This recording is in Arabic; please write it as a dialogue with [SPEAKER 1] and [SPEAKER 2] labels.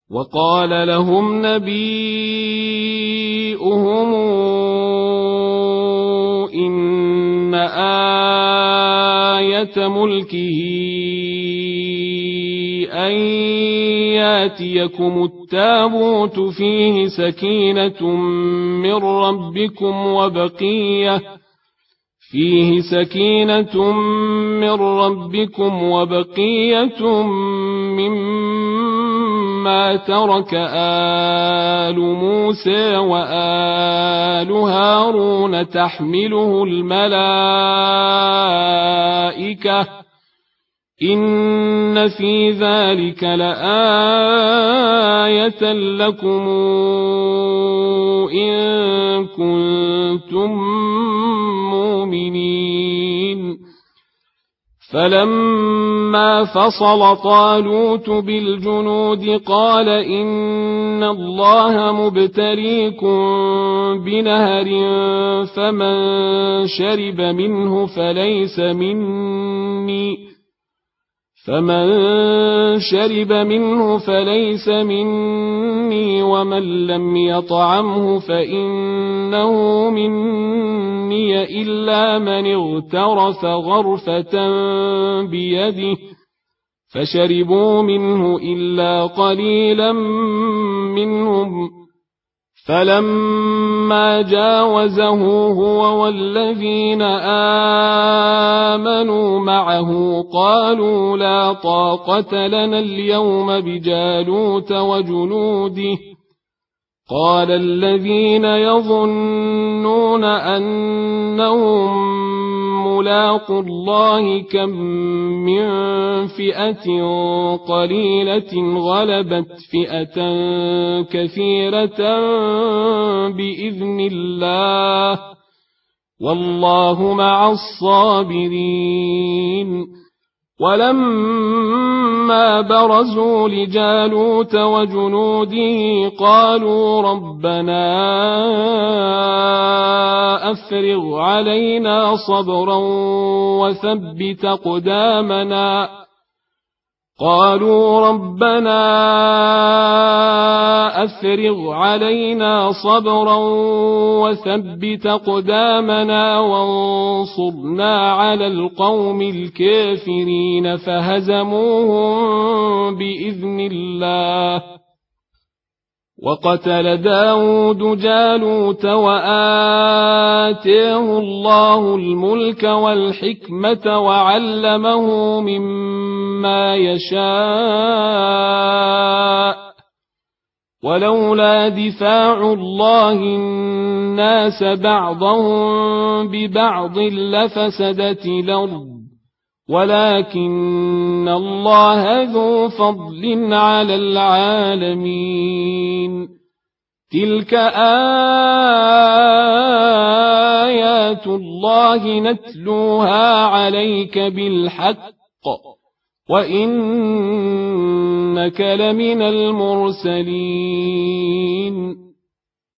[SPEAKER 1] وقال لهم نبيؤهم إن آية ملكه أن ياتيكم التابوت فيه سكينة من ربكم وبقية مما ترك آل موسى وآل هارون تحمله الملائكة إن في ذلك لآية لكم إن كنتم مؤمنين فلما فصل طالوت بالجنود قال إن الله مبتليكم بنهر فمن شرب منه فليس مني ومن لم يطعمه فإنه مني إلا من اغترف غرفة بيده فشربوا منه إلا قليلا منهم فلما جاوزه هو والذين آمنوا معه قالوا لا طاقة لنا اليوم بجالوت وجنوده قال الذين يظنون أنهم ملاقوا الله كم من فئة قليلة غلبت فئة كثيرة بإذن الله والله مع الصابرين ولما برزوا لجالوت وجنوده قالوا ربنا أفرغ علينا صبرا وثبت أقدامنا وانصرنا على القوم الكافرين فهزموهم بإذن الله وقتل داود جالوت وآتاه الله الملك والحكمة وعلمه مما يشاء ولولا دفاع الله الناس بعضهم ببعض لفسدت الأرض ولكن الله ذو فضل على العالمين تلك آيات الله نتلوها عليك بالحق وإنك لمن المرسلين